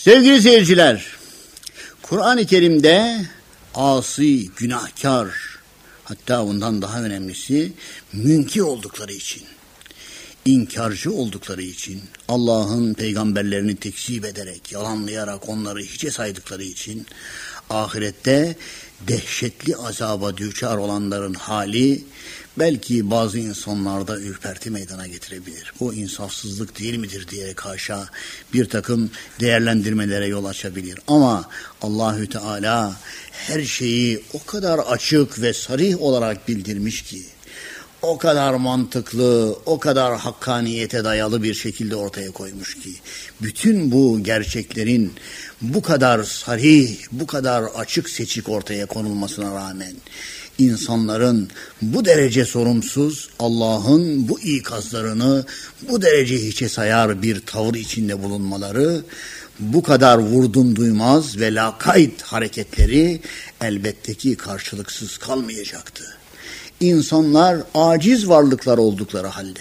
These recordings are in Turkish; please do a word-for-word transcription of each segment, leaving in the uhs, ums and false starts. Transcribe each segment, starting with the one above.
Sevgili seyirciler, Kur'an-ı Kerim'de asi, günahkar, hatta bundan daha önemlisi münki oldukları için, inkarcı oldukları için, Allah'ın peygamberlerini tekzip ederek, yalanlayarak onları hiçe saydıkları için ahirette dehşetli azaba düçar olanların hali belki bazı insanlarda ürperti meydana getirebilir. Bu insafsızlık değil midir diyerek haşa bir takım değerlendirmelere yol açabilir. Ama Allahü Teala her şeyi o kadar açık ve sarih olarak bildirmiş ki, o kadar mantıklı, o kadar hakkaniyete dayalı bir şekilde ortaya koymuş ki, bütün bu gerçeklerin bu kadar sarih, bu kadar açık seçik ortaya konulmasına rağmen, insanların bu derece sorumsuz, Allah'ın bu ikazlarını bu derece hiçe sayar bir tavır içinde bulunmaları, bu kadar vurdum duymaz ve lakayt hareketleri elbette ki karşılıksız kalmayacaktı. İnsanlar aciz varlıklar oldukları halde,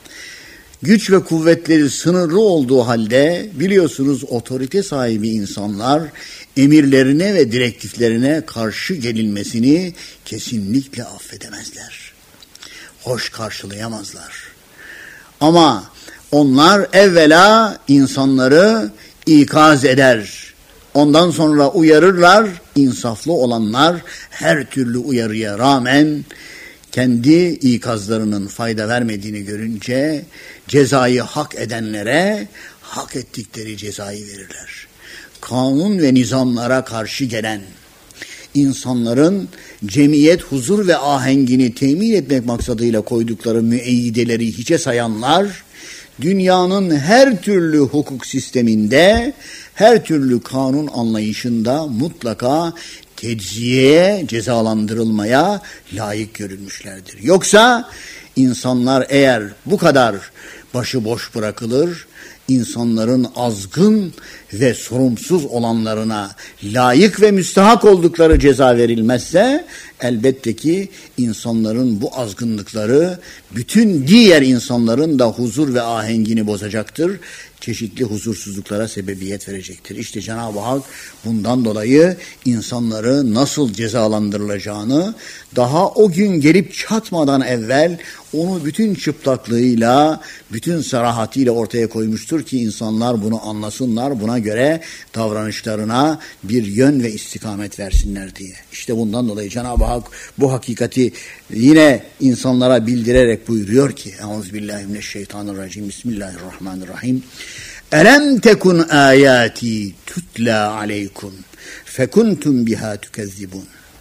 güç ve kuvvetleri sınırlı olduğu halde, biliyorsunuz otorite sahibi insanlar emirlerine ve direktiflerine karşı gelinmesini kesinlikle affedemezler. Hoş karşılayamazlar. Ama onlar evvela insanları ikaz eder. Ondan sonra uyarırlar. İnsaflı olanlar her türlü uyarıya rağmen kendi ikazlarının fayda vermediğini görünce cezayı hak edenlere hak ettikleri cezayı verirler. Kanun ve nizamlara karşı gelen, insanların cemiyet, huzur ve ahengini temin etmek maksadıyla koydukları müeyyideleri hiçe sayanlar, dünyanın her türlü hukuk sisteminde, her türlü kanun anlayışında mutlaka tecziyeye, cezalandırılmaya layık görülmüşlerdir. Yoksa insanlar eğer bu kadar başıboş bırakılır, insanların azgın ve sorumsuz olanlarına layık ve müstahak oldukları ceza verilmezse, elbette ki insanların bu azgınlıkları bütün diğer insanların da huzur ve ahengini bozacaktır. Çeşitli huzursuzluklara sebebiyet verecektir. İşte Cenab-ı Hak bundan dolayı insanları nasıl cezalandırılacağını daha o gün gelip çatmadan evvel onu bütün çıplaklığıyla, bütün sarahatıyla ortaya koymuştur ki insanlar bunu anlasınlar, buna göre davranışlarına bir yön ve istikamet versinler diye. İşte bundan dolayı Cenab-ı Hak bu hakikati yine insanlara bildirerek buyuruyor ki Euzubillahimineşşeytanirracim Bismillahirrahmanirrahim. Elem tekun ayati tutla aleykum fekuntum biha tükezzibun.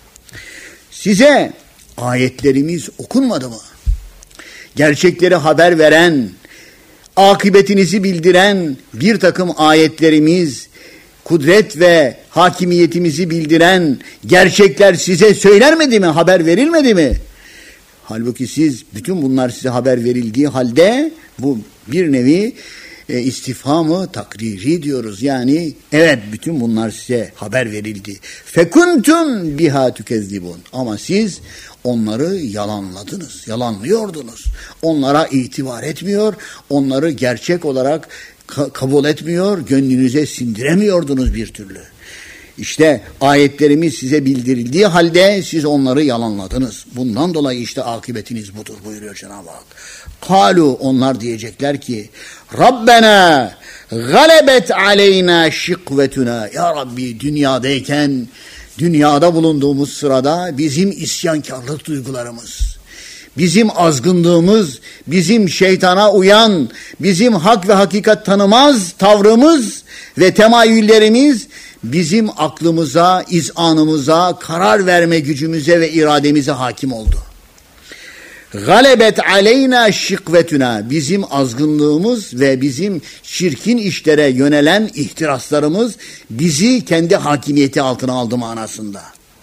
Size ayetlerimiz okunmadı mı? Gerçekleri haber veren, akıbetinizi bildiren bir takım ayetlerimiz, kudret ve hakimiyetimizi bildiren gerçekler size söylenmedi mi, haber verilmedi mi? Halbuki siz, bütün bunlar size haber verildiği halde, bu bir nevi e, istifhamı takriri diyoruz. Yani evet, bütün bunlar size haber verildi. Fekuntum biha tükezzibun. Ama siz onları yalanladınız, yalanlıyordunuz. Onlara itibar etmiyor, onları gerçek olarak ka- kabul etmiyor, gönlünüze sindiremiyordunuz bir türlü. İşte ayetlerimiz size bildirildiği halde siz onları yalanladınız. Bundan dolayı işte akıbetiniz budur buyuruyor Cenab-ı Hak. Kalu, onlar diyecekler ki Rabbena galebet aleyna şikvetuna. Ya Rabbi, dünyadayken, dünyada bulunduğumuz sırada bizim isyankarlık duygularımız, bizim azgınlığımız, bizim şeytana uyan, bizim hak ve hakikat tanımaz tavrımız ve temayüllerimiz bizim aklımıza, izanımıza, karar verme gücümüze ve irademize hakim oldu. Galebet aleyna şikvetuna, bizim azgınlığımız ve bizim çirkin işlere yönelen ihtiraslarımız bizi kendi hakimiyeti altına aldı manasında.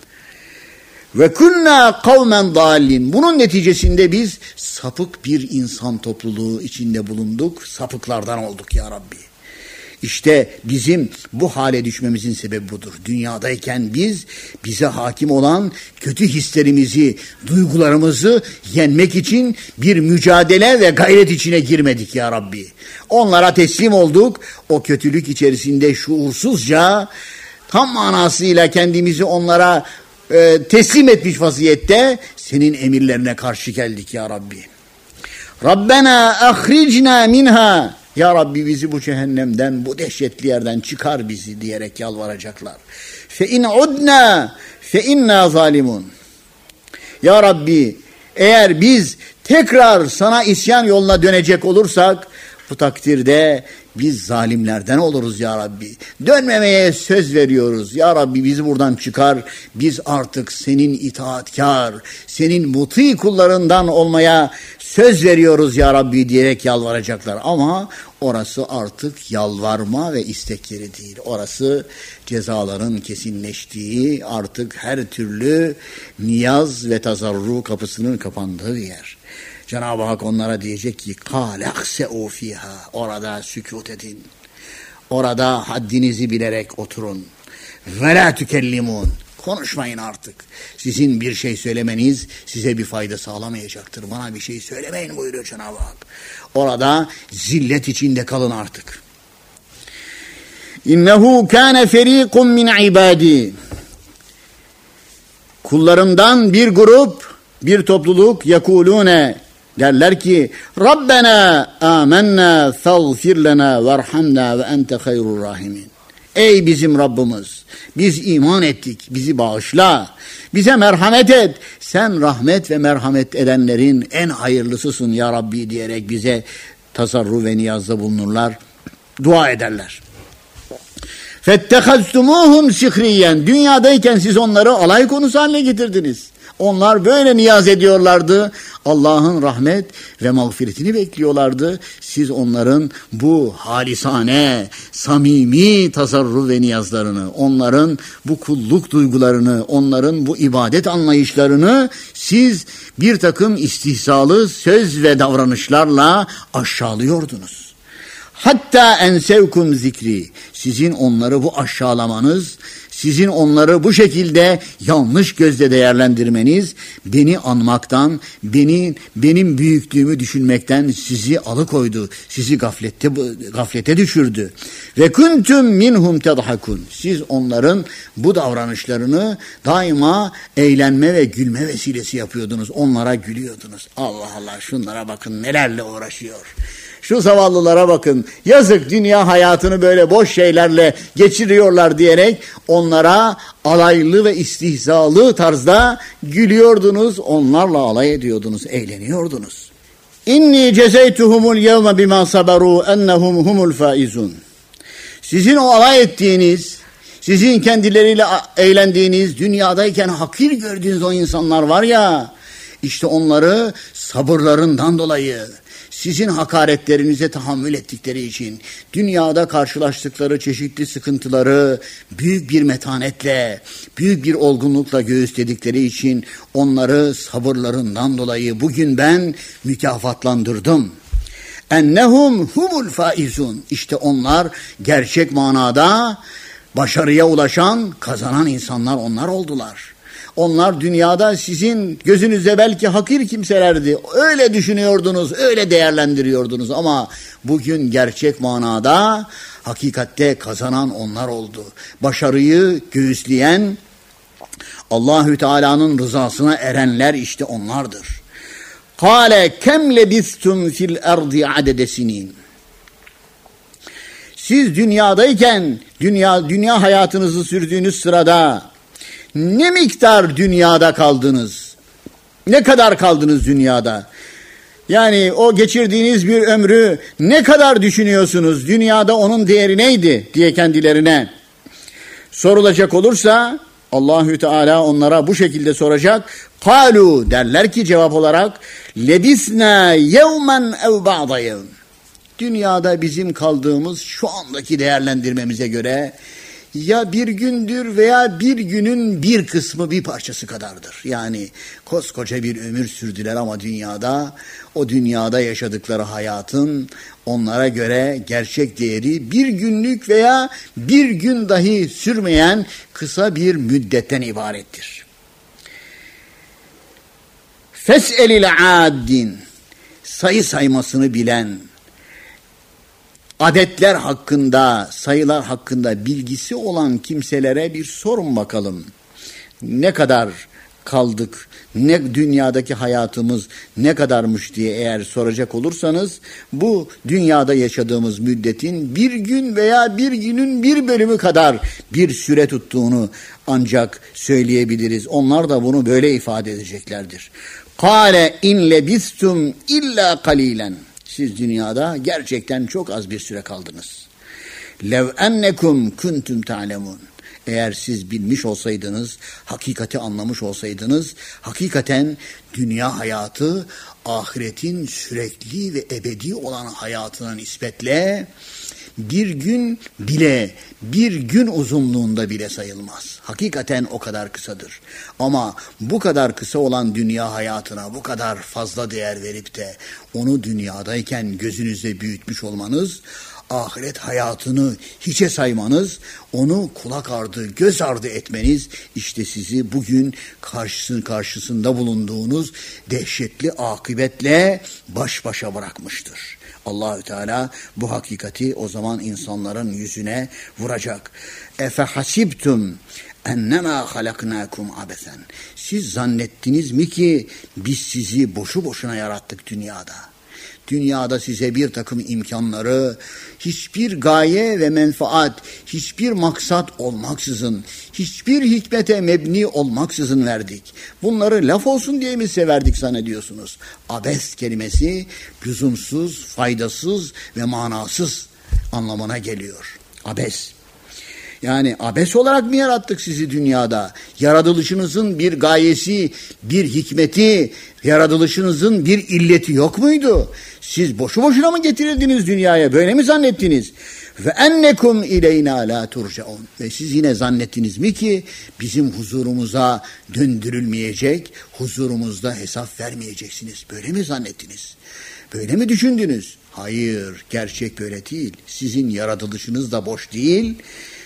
Ve kunna kavmen dallin. Bunun neticesinde biz sapık bir insan topluluğu içinde bulunduk. Sapıklardan olduk ya Rabbi. İşte bizim bu hale düşmemizin sebebi budur. Dünyadayken biz bize hakim olan kötü hislerimizi, duygularımızı yenmek için bir mücadele ve gayret içine girmedik ya Rabbi. Onlara teslim olduk. O kötülük içerisinde şuursuzca tam manasıyla kendimizi onlara e, teslim etmiş vaziyette senin emirlerine karşı geldik ya Rabbi. Rabbena ahricna minha. Ya Rabbi bizi bu cehennemden, bu dehşetli yerden çıkar bizi diyerek yalvaracaklar. Fe in udna fe inna zalimun. Ya Rabbi eğer biz tekrar sana isyan yoluna dönecek olursak bu takdirde biz zalimlerden oluruz ya Rabbi. Dönmemeye söz veriyoruz. Ya Rabbi bizi buradan çıkar. Biz artık senin itaatkar, senin muti kullarından olmaya söz veriyoruz ya Rabbi diyerek yalvaracaklar. Ama orası artık yalvarma ve istekleri değil. Orası cezaların kesinleştiği, artık her türlü niyaz ve tazarru kapısının kapandığı yer. Cenab-ı Hak onlara diyecek ki قَالَخْسَعُوا فِيهَا. Orada sükût edin. Orada haddinizi bilerek oturun. وَلَا تُكَلِّمُونَ. Konuşmayın artık. Sizin bir şey söylemeniz size bir fayda sağlamayacaktır. Bana bir şey söylemeyin buyuruyor Cenab-ı Hak. Orada zillet içinde kalın artık. İnnehu kâne ferîkum min ibâdî. Kullarımdan bir grup, bir topluluk yekulune derler ki Rabbena amennâ fagfir lena verhamna ve ente hayrur rahimin. Ey bizim Rabbimiz, biz iman ettik, bizi bağışla, bize merhamet et. Sen rahmet ve merhamet edenlerin en hayırlısısın ya Rabbi diyerek bize tasarruf ve niyazda bulunurlar, dua ederler. فَاتَّخَذْتُمُوهُمْ سِخْرِيًّا. Dünyadayken siz onları alay konusu haline getirdiniz. Onlar böyle niyaz ediyorlardı. Allah'ın rahmet ve mağfiretini bekliyorlardı. Siz onların bu halisane, samimi tasarruf ve niyazlarını, onların bu kulluk duygularını, onların bu ibadet anlayışlarını siz bir takım istihzalı söz ve davranışlarla aşağılıyordunuz. Hatta ensevkum zikri. Sizin onları bu aşağılamanız, sizin onları bu şekilde yanlış gözle değerlendirmeniz beni anmaktan, beni benim büyüklüğümü düşünmekten sizi alıkoydu. Sizi gaflette gaflete düşürdü. Ve kuntum minhum tadhakun. Siz onların bu davranışlarını daima eğlenme ve gülme vesilesi yapıyordunuz. Onlara gülüyordunuz. Allah Allah, şunlara bakın nelerle uğraşıyor. Şu zavallılara bakın, yazık, dünya hayatını böyle boş şeylerle geçiriyorlar diyerek onlara alaylı ve istihzalı tarzda gülüyordunuz, onlarla alay ediyordunuz, eğleniyordunuz. İnni cezeytuhumul yevme bima sabaru ennehum humul faizun. Sizin o alay ettiğiniz, sizin kendileriyle eğlendiğiniz, dünyadayken hakir gördüğünüz o insanlar var ya, işte onları sabırlarından dolayı, sizin hakaretlerinize tahammül ettikleri için, dünyada karşılaştıkları çeşitli sıkıntıları büyük bir metanetle, büyük bir olgunlukla göğüsledikleri için onları sabırlarından dolayı bugün ben mükafatlandırdım. Ennehum humul faizun. İşte onlar gerçek manada başarıya ulaşan, kazanan insanlar onlar oldular. Onlar dünyada sizin gözünüzde belki hakir kimselerdi. Öyle düşünüyordunuz, öyle değerlendiriyordunuz ama bugün gerçek manada hakikatte kazanan onlar oldu. Başarıyı göğüsleyen, Allahü Teala'nın rızasına erenler işte onlardır. Kâle kem lebistum fil ardi adede sinin. Siz dünyadayken, dünya dünya hayatınızı sürdüğünüz sırada ne miktar dünyada kaldınız? Ne kadar kaldınız dünyada? Yani o geçirdiğiniz bir ömrü ne kadar düşünüyorsunuz? Dünyada onun değeri neydi diye kendilerine sorulacak olursa Allahü Teala onlara bu şekilde soracak. Kalu, derler ki cevap olarak lebisna yevmen ev ba'da yevm. Dünyada bizim kaldığımız şu andaki değerlendirmemize göre ya bir gündür veya bir günün bir kısmı, bir parçası kadardır. Yani koskoca bir ömür sürdüler ama dünyada, o dünyada yaşadıkları hayatın onlara göre gerçek değeri bir günlük veya bir gün dahi sürmeyen kısa bir müddetten ibarettir. Fes'elil addin, sayı saymasını bilen, adetler hakkında, sayılar hakkında bilgisi olan kimselere bir sorun bakalım. Ne kadar kaldık, ne dünyadaki hayatımız ne kadarmış diye eğer soracak olursanız, bu dünyada yaşadığımız müddetin bir gün veya bir günün bir bölümü kadar bir süre tuttuğunu ancak söyleyebiliriz. Onlar da bunu böyle ifade edeceklerdir. Kâle in lebistum illa kalilen. Siz dünyada gerçekten çok az bir süre kaldınız. Lev ennekum kuntum ta'lemun. Eğer siz bilmiş olsaydınız, hakikati anlamış olsaydınız, hakikaten dünya hayatı ahiretin sürekli ve ebedi olan hayatına nispetle bir gün bile, bir gün uzunluğunda bile sayılmaz. Hakikaten o kadar kısadır. Ama bu kadar kısa olan dünya hayatına bu kadar fazla değer verip de onu dünyadayken gözünüzde büyütmüş olmanız, ahiret hayatını hiçe saymanız, onu kulak ardı, göz ardı etmeniz, işte sizi bugün karşısın, karşısında bulunduğunuz dehşetli akıbetle baş başa bırakmıştır. Allahü Teala bu hakikati o zaman insanların yüzüne vuracak. Efe hasibtum ennemâ halaknâkum abesen. Siz zannettiniz mi ki biz sizi boşu boşuna yarattık dünyada? Dünyada size bir takım imkanları, hiçbir gaye ve menfaat, hiçbir maksat olmaksızın, hiçbir hikmete mebni olmaksızın verdik. Bunları laf olsun diye mi severdik zannediyorsunuz? Abes kelimesi lüzumsuz, faydasız ve manasız anlamına geliyor. Abes. Yani abes olarak mı yarattık sizi dünyada? Yaratılışınızın bir gayesi, bir hikmeti, yaratılışınızın bir illeti yok muydu? Siz boşu boşuna mı getirildiniz dünyaya? Böyle mi zannettiniz? Ve ennekum ileyna la turcaun. Ve siz yine zannettiniz mi ki bizim huzurumuza döndürülmeyecek, huzurumuzda hesap vermeyeceksiniz? Böyle mi zannettiniz? Böyle mi düşündünüz? Hayır, gerçek böyle değil. Sizin yaratılışınız da boş değil.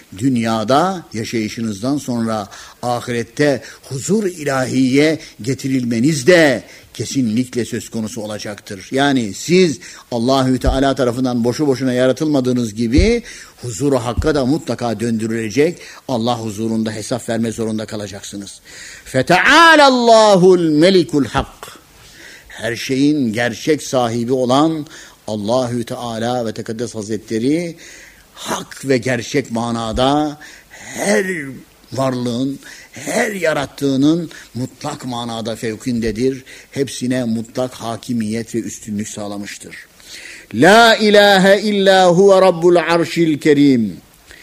Dünyada yaşayışınızdan sonra ahirette huzur ilahiye getirilmeniz de kesinlikle söz konusu olacaktır. Yani siz Allahü Teala tarafından boşu boşuna yaratılmadığınız gibi huzuru hakka da mutlaka döndürülecek, Allah huzurunda hesap verme zorunda kalacaksınız. Feteâlallâhul melikul hak. Her şeyin gerçek sahibi olan Allahü Teala ve Tekaddes Hazretleri hak ve gerçek manada her varlığın, her yarattığının mutlak manada fevkindedir. Hepsine mutlak hakimiyet ve üstünlük sağlamıştır. La ilahe illa huve rabbul arşil kerim.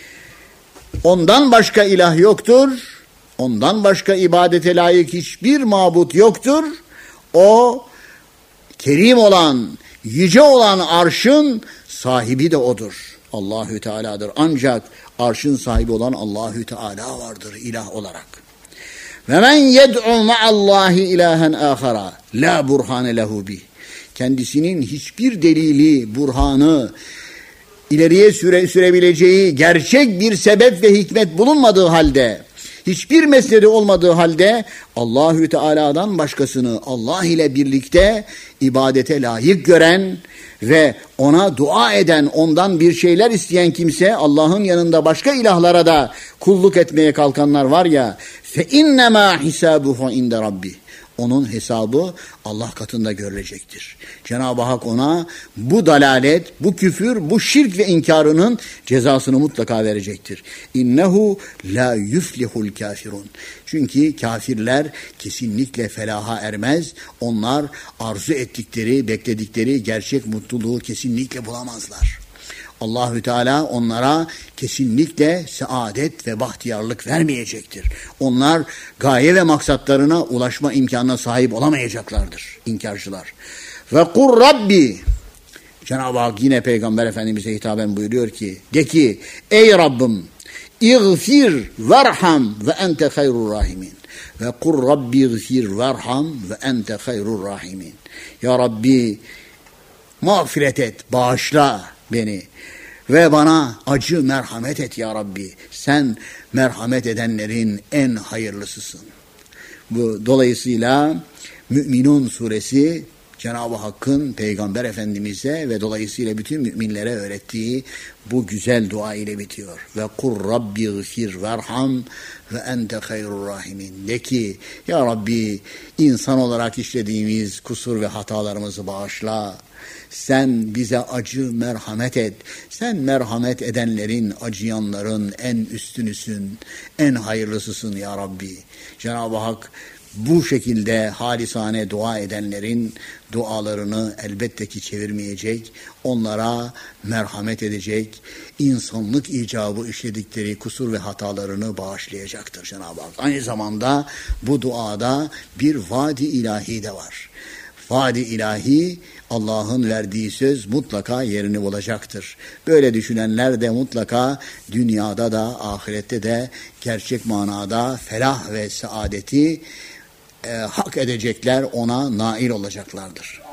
Ondan başka ilah yoktur. Ondan başka ibadete layık hiçbir mabut yoktur. O kerim olan, yüce olan arşın sahibi de odur. Allahü Teala'dır. Ancak arşın sahibi olan Allahü Teala vardır ilah olarak. Ve men yed'u ma'allahi ilahen ahara la burhane lehu bih. Kendisinin hiçbir delili, burhanı, ileriye süre, sürebileceği gerçek bir sebep ve hikmet bulunmadığı halde, hiçbir mesnedi olmadığı halde Allahü Teala'dan başkasını Allah ile birlikte ibadete layık gören ve ona dua eden, ondan bir şeyler isteyen kimse, Allah'ın yanında başka ilahlara da kulluk etmeye kalkanlar var ya, fe innema hisabuhu inde rabbi. Onun hesabı Allah katında görülecektir. Cenab-ı Hak ona bu dalalet, bu küfür, bu şirk ve inkarının cezasını mutlaka verecektir. İnnehu la yuflihul kafirun. Çünkü kafirler kesinlikle felaha ermez. Onlar arzu ettikleri, bekledikleri gerçek mutluluğu kesinlikle bulamazlar. Allahü Teala onlara kesinlikle saadet ve bahtiyarlık vermeyecektir. Onlar gaye ve maksatlarına ulaşma imkanına sahip olamayacaklardır inkarcılar. Ve kur Rabbi, Cenab-ı Hak yine Peygamber Efendimiz'e hitaben buyuruyor ki, de ki ey Rabbim İğfir verham ve ente hayrur rahimin. Ve kur Rabbi İğfir verham ve ente hayrur rahimin. Ya Rabbi mağfiret et, bağışla beni ve bana acı merhamet et ya Rabbi. Sen merhamet edenlerin en hayırlısısın. Bu dolayısıyla Mü'minun suresi Cenab-ı Hakk'ın Peygamber Efendimiz'e ve dolayısıyla bütün müminlere öğrettiği bu güzel dua ile bitiyor. Ve kur Rabbi gfir verham ve ente hayrur rahimin. De ki ya Rabbi insan olarak işlediğimiz kusur ve hatalarımızı bağışla. Sen bize acı merhamet et. Sen merhamet edenlerin, acıyanların en üstünüsün, en hayırlısısın ya Rabbi. Cenab-ı Hak bu şekilde halisane dua edenlerin dualarını elbette ki çevirmeyecek, onlara merhamet edecek, insanlık icabı işledikleri kusur ve hatalarını bağışlayacaktır Cenab-ı Hak. Aynı zamanda bu duada bir vaadi ilahi de var. Vaadi ilahi, Allah'ın verdiği söz mutlaka yerini bulacaktır. Böyle düşünenler de mutlaka dünyada da ahirette de gerçek manada felah ve saadeti e, hak edecekler, ona nail olacaklardır.